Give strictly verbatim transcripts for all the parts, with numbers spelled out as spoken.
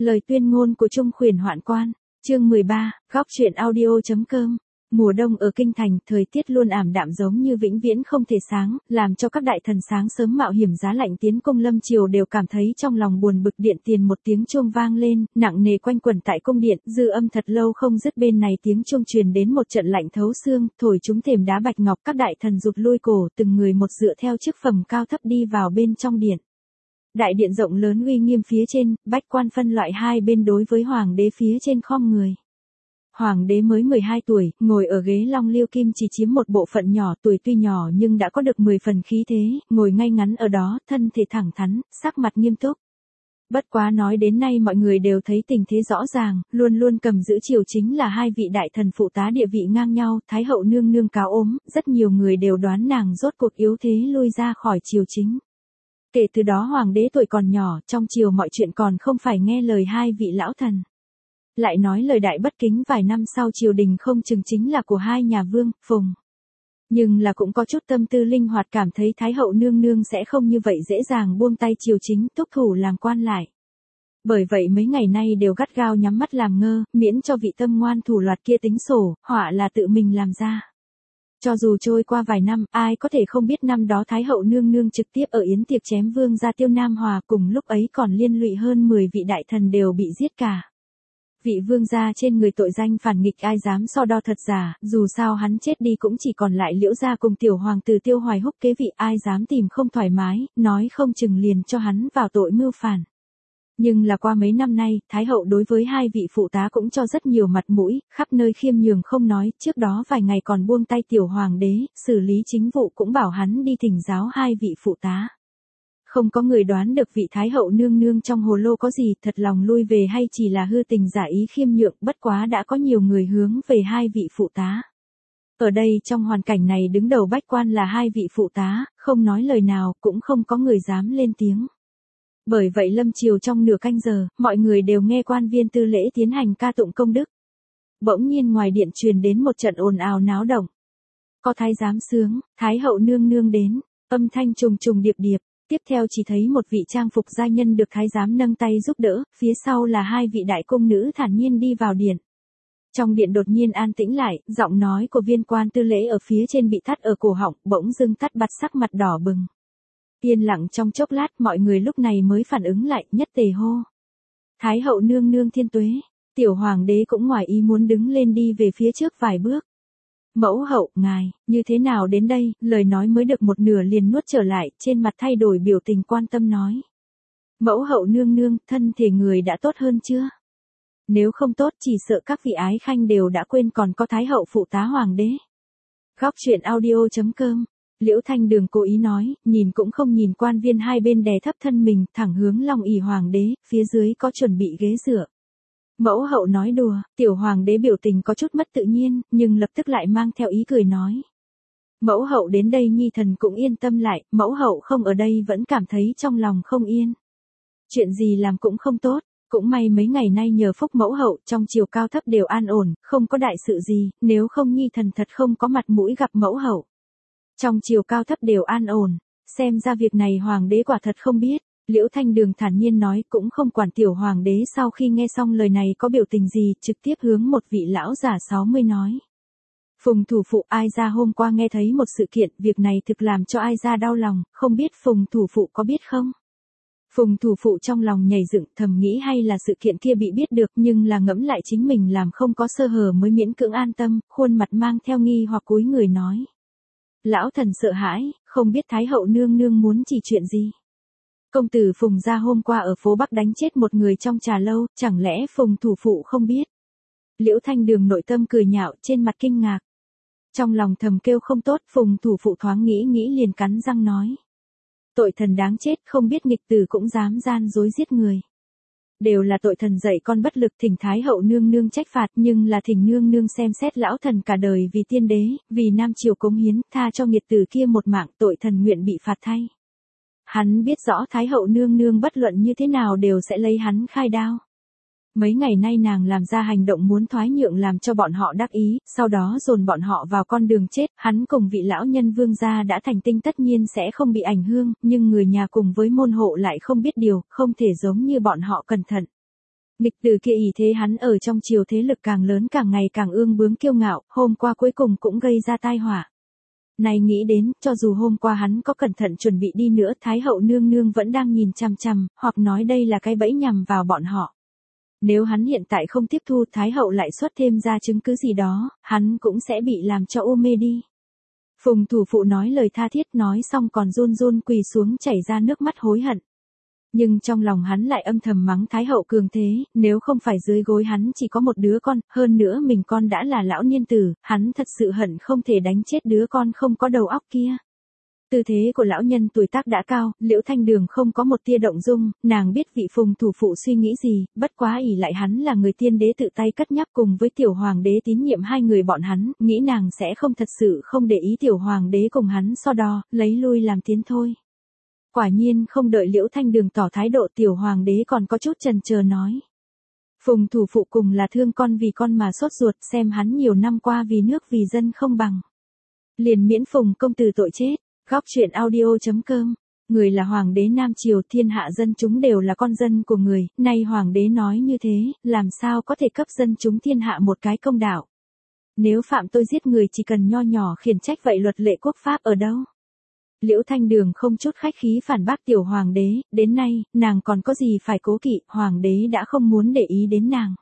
Lời tuyên ngôn của Trung Khuyển Hoạn Quan, chương mười ba, góc truyện audio.com. Mùa đông ở Kinh Thành, thời tiết luôn ảm đạm giống như vĩnh viễn không thể sáng, làm cho các đại thần sáng sớm mạo hiểm giá lạnh tiến công lâm triều đều cảm thấy trong lòng buồn bực. Điện tiền một tiếng chuông vang lên, nặng nề quanh quẩn tại cung điện, dư âm thật lâu không dứt. Bên này tiếng chuông truyền đến một trận lạnh thấu xương, thổi chúng thềm đá bạch ngọc. Các đại thần rụt lui cổ, từng người một dựa theo chức phẩm cao thấp đi vào bên trong điện. Đại điện rộng lớn uy nghiêm, phía trên, bách quan phân loại hai bên đối với hoàng đế phía trên khom người. Hoàng đế mới mười hai tuổi, ngồi ở ghế long liêu kim chỉ chiếm một bộ phận nhỏ, tuổi tuy nhỏ nhưng đã có được mười phần khí thế, ngồi ngay ngắn ở đó, thân thể thẳng thắn, sắc mặt nghiêm túc. Bất quá nói đến nay mọi người đều thấy tình thế rõ ràng, luôn luôn cầm giữ triều chính là hai vị đại thần phụ tá địa vị ngang nhau. Thái hậu nương nương cáo ốm, rất nhiều người đều đoán nàng rốt cuộc yếu thế lui ra khỏi triều chính. Kể từ đó hoàng đế tuổi còn nhỏ, trong triều mọi chuyện còn không phải nghe lời hai vị lão thần. Lại nói lời đại bất kính, vài năm sau triều đình không chừng chính là của hai nhà Vương, Phùng. Nhưng là cũng có chút tâm tư linh hoạt, cảm thấy Thái hậu nương nương sẽ không như vậy dễ dàng buông tay triều chính, thúc thủ làm quan lại. Bởi vậy mấy ngày nay đều gắt gao nhắm mắt làm ngơ, miễn cho vị tâm ngoan thủ loạt kia tính sổ, họa là tự mình làm ra. Cho dù trôi qua vài năm, ai có thể không biết năm đó Thái hậu nương nương trực tiếp ở yến tiệc chém vương gia Tiêu Nam Hòa, cùng lúc ấy còn liên lụy hơn mười vị đại thần đều bị giết cả. Vị vương gia trên người tội danh phản nghịch, ai dám so đo thật giả, dù sao hắn chết đi cũng chỉ còn lại Liễu gia cùng tiểu hoàng tử Tiêu Hoài Húc kế vị, ai dám tìm không thoải mái, nói không chừng liền cho hắn vào tội mưu phản. Nhưng là qua mấy năm nay, Thái hậu đối với hai vị phụ tá cũng cho rất nhiều mặt mũi, khắp nơi khiêm nhường không nói, trước đó vài ngày còn buông tay tiểu hoàng đế, xử lý chính vụ cũng bảo hắn đi thỉnh giáo hai vị phụ tá. Không có người đoán được vị Thái hậu nương nương trong hồ lô có gì, thật lòng lui về hay chỉ là hư tình giả ý khiêm nhượng, bất quá đã có nhiều người hướng về hai vị phụ tá. Ở đây trong hoàn cảnh này đứng đầu bách quan là hai vị phụ tá, không nói lời nào, cũng không có người dám lên tiếng. Bởi vậy lâm triều trong nửa canh giờ, mọi người đều nghe quan viên tư lễ tiến hành ca tụng công đức. Bỗng nhiên ngoài điện truyền đến một trận ồn ào náo động. Có thái giám sướng, Thái hậu nương nương đến, âm thanh trùng trùng điệp điệp. Tiếp theo chỉ thấy một vị trang phục giai nhân được thái giám nâng tay giúp đỡ, phía sau là hai vị đại cung nữ thản nhiên đi vào điện. Trong điện đột nhiên an tĩnh lại, giọng nói của viên quan tư lễ ở phía trên bị thắt ở cổ họng, bỗng dưng tắt bặt, sắc mặt đỏ bừng. Yên lặng trong chốc lát, mọi người lúc này mới phản ứng lại, nhất tề hô. Thái hậu nương nương thiên tuế. Tiểu hoàng đế cũng ngoài ý muốn đứng lên đi về phía trước vài bước. Mẫu hậu, ngài, như thế nào đến đây? Lời nói mới được một nửa liền nuốt trở lại, trên mặt thay đổi biểu tình quan tâm nói. Mẫu hậu nương nương, thân thể người đã tốt hơn chưa? Nếu không tốt chỉ sợ các vị ái khanh đều đã quên còn có Thái hậu phụ tá hoàng đế. Góc truyện audio.com. Liễu Thanh Đường cố ý nói, nhìn cũng không nhìn quan viên hai bên đè thấp thân mình, thẳng hướng long ỷ hoàng đế, phía dưới có chuẩn bị ghế dựa. Mẫu hậu nói đùa, tiểu hoàng đế biểu tình có chút mất tự nhiên, nhưng lập tức lại mang theo ý cười nói. Mẫu hậu đến đây nhi thần cũng yên tâm lại, mẫu hậu không ở đây vẫn cảm thấy trong lòng không yên. Chuyện gì làm cũng không tốt, cũng may mấy ngày nay nhờ phúc mẫu hậu, trong triều cao thấp đều an ổn, không có đại sự gì, nếu không nhi thần thật không có mặt mũi gặp mẫu hậu. Trong triều cao thấp đều an ổn, xem ra việc này hoàng đế quả thật không biết. Liễu Thanh Đường thản nhiên nói, cũng không quản tiểu hoàng đế sau khi nghe xong lời này có biểu tình gì, trực tiếp hướng một vị lão già sáu mươi nói. Phùng thủ phụ, ai ra hôm qua nghe thấy một sự kiện, việc này thực làm cho ai ra đau lòng, không biết Phùng thủ phụ có biết không? Phùng thủ phụ trong lòng nhảy dựng, thầm nghĩ hay là sự kiện kia bị biết được, nhưng là ngẫm lại chính mình làm không có sơ hở mới miễn cưỡng an tâm, khuôn mặt mang theo nghi hoặc cúi người nói. Lão thần sợ hãi, không biết Thái hậu nương nương muốn chỉ chuyện gì. Công tử Phùng gia hôm qua ở phố Bắc đánh chết một người trong trà lâu, chẳng lẽ Phùng thủ phụ không biết? Liễu Thanh Đường nội tâm cười nhạo, trên mặt kinh ngạc. Trong lòng thầm kêu không tốt, Phùng thủ phụ thoáng nghĩ nghĩ liền cắn răng nói. Tội thần đáng chết, không biết nghịch tử cũng dám gian dối giết người. Đều là tội thần dạy con bất lực, thỉnh Thái hậu nương nương trách phạt, nhưng là thỉnh nương nương xem xét lão thần cả đời vì tiên đế, vì nam triều cống hiến, tha cho nghiệt tử kia một mạng, tội thần nguyện bị phạt thay. Hắn biết rõ Thái hậu nương nương bất luận như thế nào đều sẽ lấy hắn khai đao. Mấy ngày nay nàng làm ra hành động muốn thoái nhượng làm cho bọn họ đắc ý, sau đó dồn bọn họ vào con đường chết, hắn cùng vị lão nhân vương gia đã thành tinh tất nhiên sẽ không bị ảnh hưởng, nhưng người nhà cùng với môn hộ lại không biết điều, không thể giống như bọn họ cẩn thận. Nghịch từ kia ý thế hắn ở trong triều thế lực càng lớn càng ngày càng ương bướng kiêu ngạo, hôm qua cuối cùng cũng gây ra tai họa. Này nghĩ đến, cho dù hôm qua hắn có cẩn thận chuẩn bị đi nữa, Thái hậu nương nương vẫn đang nhìn chằm chằm, hoặc nói đây là cái bẫy nhằm vào bọn họ. Nếu hắn hiện tại không tiếp thu, Thái hậu lại xuất thêm ra chứng cứ gì đó, hắn cũng sẽ bị làm cho u mê đi. Phùng thủ phụ nói lời tha thiết, nói xong còn run run quỳ xuống chảy ra nước mắt hối hận. Nhưng trong lòng hắn lại âm thầm mắng Thái hậu cường thế, nếu không phải dưới gối hắn chỉ có một đứa con, hơn nữa mình con đã là lão niên tử, hắn thật sự hận không thể đánh chết đứa con không có đầu óc kia. Tư thế của lão nhân tuổi tác đã cao, Liễu Thanh Đường không có một tia động dung, nàng biết vị Phùng thủ phụ suy nghĩ gì, bất quá ỷ lại hắn là người tiên đế tự tay cất nhắc cùng với tiểu hoàng đế tín nhiệm hai người bọn hắn, nghĩ nàng sẽ không thật sự không để ý tiểu hoàng đế cùng hắn so đo, lấy lui làm tiến thôi. Quả nhiên không đợi Liễu Thanh Đường tỏ thái độ, tiểu hoàng đế còn có chút chần chờ nói. Phùng thủ phụ cùng là thương con vì con mà sốt ruột, xem hắn nhiều năm qua vì nước vì dân không bằng. Liền miễn Phùng công tử tội chết. Góc truyện audio chấm com. Người là hoàng đế Nam Triều, thiên hạ dân chúng đều là con dân của người, nay hoàng đế nói như thế, làm sao có thể cấp dân chúng thiên hạ một cái công đạo. Nếu phạm tôi giết người chỉ cần nho nhỏ khiển trách, vậy luật lệ quốc pháp ở đâu? Liễu Thanh Đường không chút khách khí phản bác tiểu hoàng đế, đến nay, nàng còn có gì phải cố kỵ, hoàng đế đã không muốn để ý đến nàng.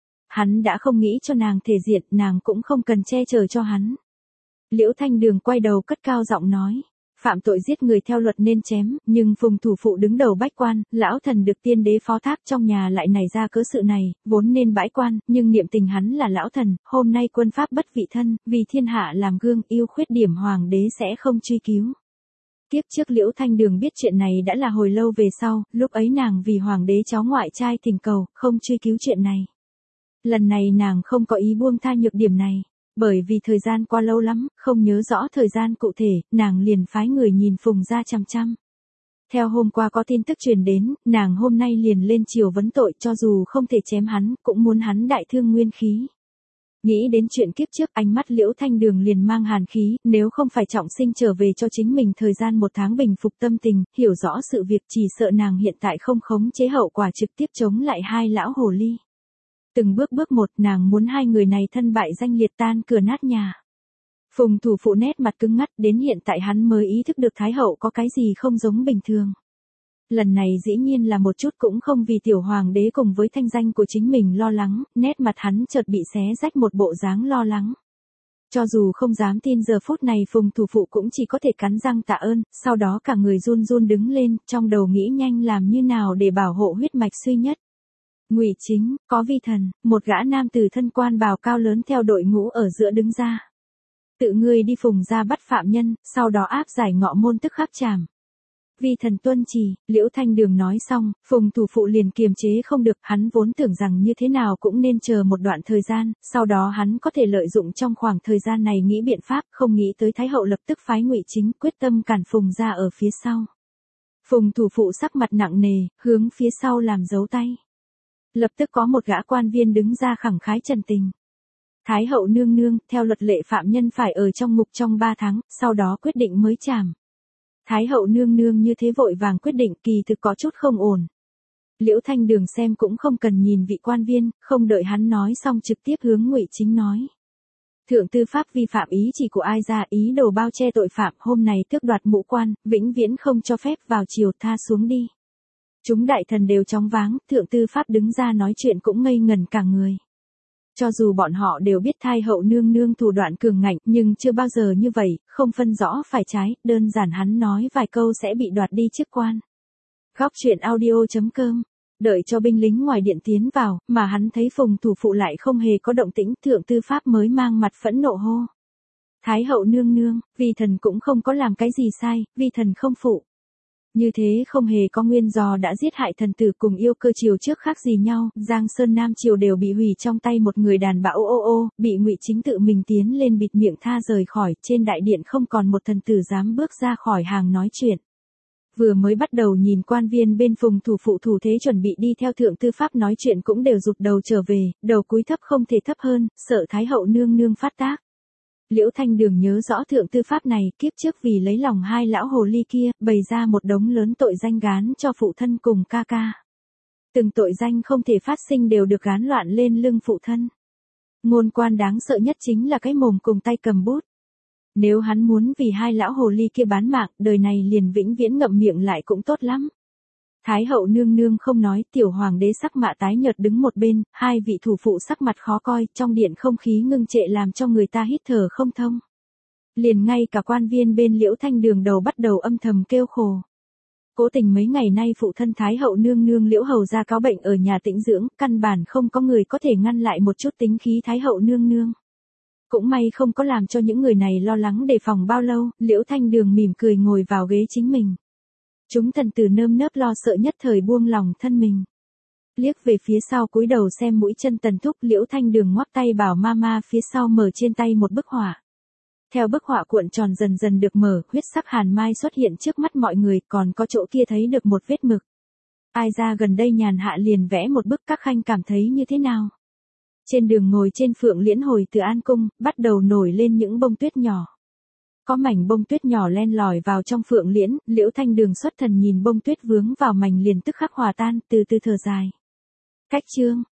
Hắn đã không nghĩ cho nàng thể diện, nàng cũng không cần che chở cho hắn. Liễu Thanh Đường quay đầu cất cao giọng nói, phạm tội giết người theo luật nên chém, nhưng Phùng thủ phụ đứng đầu bách quan, lão thần được tiên đế phó thác trong nhà lại nảy ra cớ sự này, vốn nên bãi quan, nhưng niệm tình hắn là lão thần, hôm nay quân pháp bất vị thân, vì thiên hạ làm gương, yêu khuyết điểm hoàng đế sẽ không truy cứu. Tiếp trước Liễu Thanh Đường biết chuyện này đã là hồi lâu về sau, lúc ấy nàng vì hoàng đế cháu ngoại trai thỉnh cầu, không truy cứu chuyện này. Lần này nàng không có ý buông tha nhược điểm này. Bởi vì thời gian qua lâu lắm, không nhớ rõ thời gian cụ thể, nàng liền phái người nhìn Phùng ra chăm chăm. Theo hôm qua có tin tức truyền đến, nàng hôm nay liền lên triều vấn tội, cho dù không thể chém hắn, cũng muốn hắn đại thương nguyên khí. Nghĩ đến chuyện kiếp trước, ánh mắt Liễu Thanh Đường liền mang hàn khí, nếu không phải trọng sinh trở về cho chính mình thời gian một tháng bình phục tâm tình, hiểu rõ sự việc, chỉ sợ nàng hiện tại không khống chế hậu quả trực tiếp chống lại hai lão hồ ly. Từng bước bước một, nàng muốn hai người này thân bại danh liệt, tan cửa nát nhà. Phùng thủ phụ nét mặt cứng ngắt, đến hiện tại hắn mới ý thức được Thái hậu có cái gì không giống bình thường. Lần này dĩ nhiên là một chút cũng không vì tiểu hoàng đế cùng với thanh danh của chính mình lo lắng, nét mặt hắn chợt bị xé rách một bộ dáng lo lắng. Cho dù không dám tin giờ phút này Phùng thủ phụ cũng chỉ có thể cắn răng tạ ơn, sau đó cả người run run đứng lên, trong đầu nghĩ nhanh làm như nào để bảo hộ huyết mạch duy nhất. Ngụy Chính, có vi thần, một gã nam tử thân quan bào cao lớn theo đội ngũ ở giữa đứng ra. Tự ngươi đi Phùng ra bắt phạm nhân, sau đó áp giải ngọ môn tức khắc trảm. Vi thần tuân chỉ, Liễu Thanh Đường nói xong, Phùng thủ phụ liền kiềm chế không được, hắn vốn tưởng rằng như thế nào cũng nên chờ một đoạn thời gian, sau đó hắn có thể lợi dụng trong khoảng thời gian này nghĩ biện pháp, không nghĩ tới Thái hậu lập tức phái Ngụy Chính quyết tâm cản Phùng ra ở phía sau. Phùng thủ phụ sắc mặt nặng nề, hướng phía sau làm dấu tay. Lập tức có một gã quan viên đứng ra khẳng khái trần tình. Thái hậu nương nương, theo luật lệ phạm nhân phải ở trong ngục trong ba tháng, sau đó quyết định mới trảm. Thái hậu nương nương như thế vội vàng quyết định, kỳ thực có chút không ổn. Liễu Thanh Đường xem cũng không cần nhìn vị quan viên, không đợi hắn nói xong trực tiếp hướng Ngụy Chính nói. Thượng tư pháp vi phạm ý chỉ của ai ra, ý đồ bao che tội phạm, hôm nay tước đoạt mũ quan, vĩnh viễn không cho phép vào triều, tha xuống đi. Chúng đại thần đều chóng váng, thượng tư pháp đứng ra nói chuyện cũng ngây ngẩn cả người. Cho dù bọn họ đều biết Thái hậu nương nương thủ đoạn cường ngạnh, nhưng chưa bao giờ như vậy, không phân rõ phải trái, đơn giản hắn nói vài câu sẽ bị đoạt đi chức quan. Góc truyện audio chấm com. Đợi cho binh lính ngoài điện tiến vào, mà hắn thấy Phùng thủ phụ lại không hề có động tĩnh, thượng tư pháp mới mang mặt phẫn nộ hô. Thái hậu nương nương, vi thần cũng không có làm cái gì sai, vi thần không phụ. Như thế không hề có nguyên do đã giết hại thần tử cùng yêu cơ triều trước khác gì nhau, Giang Sơn Nam triều đều bị hủy trong tay một người đàn bà ô ô ô, bị Ngụy Chính tự mình tiến lên bịt miệng tha rời khỏi, trên đại điện không còn một thần tử dám bước ra khỏi hàng nói chuyện. Vừa mới bắt đầu nhìn quan viên bên Phùng thủ phụ thủ thế chuẩn bị đi theo thượng tư pháp nói chuyện cũng đều rụt đầu trở về, đầu cúi thấp không thể thấp hơn, sợ Thái hậu nương nương phát tác. Liễu Thanh Đường nhớ rõ thượng tư pháp này, kiếp trước vì lấy lòng hai lão hồ ly kia, bày ra một đống lớn tội danh gán cho phụ thân cùng ca ca. Từng tội danh không thể phát sinh đều được gán loạn lên lưng phụ thân. Ngôn quan đáng sợ nhất chính là cái mồm cùng tay cầm bút. Nếu hắn muốn vì hai lão hồ ly kia bán mạng, đời này liền vĩnh viễn ngậm miệng lại cũng tốt lắm. Thái hậu nương nương không nói, tiểu hoàng đế sắc mạ tái nhợt đứng một bên, hai vị thủ phụ sắc mặt khó coi, trong điện không khí ngưng trệ làm cho người ta hít thở không thông. Liền ngay cả quan viên bên Liễu Thanh Đường đầu bắt đầu âm thầm kêu khổ. Cố tình mấy ngày nay phụ thân Thái hậu nương nương Liễu hầu ra cáo bệnh ở nhà tĩnh dưỡng, căn bản không có người có thể ngăn lại một chút tính khí Thái hậu nương nương. Cũng may không có làm cho những người này lo lắng đề phòng bao lâu, Liễu Thanh Đường mỉm cười ngồi vào ghế chính mình. Chúng thần tử nơm nớp lo sợ nhất thời buông lòng thân mình. Liếc về phía sau cúi đầu xem mũi chân Tần Thúc, Liễu Thanh Đường ngoắc tay bảo mama phía sau mở trên tay một bức họa. Theo bức họa cuộn tròn dần dần được mở, huyết sắc hàn mai xuất hiện trước mắt mọi người, còn có chỗ kia thấy được một vết mực. Ai ra gần đây nhàn hạ liền vẽ một bức, các khanh cảm thấy như thế nào? Trên đường ngồi trên phượng liễn hồi từ An Cung, bắt đầu nổi lên những bông tuyết nhỏ. Có mảnh bông tuyết nhỏ len lỏi vào trong phượng liễn, Liễu Thanh Đường xuất thần nhìn bông tuyết vướng vào mảnh liền tức khắc hòa tan, từ từ thở dài. Cách chương,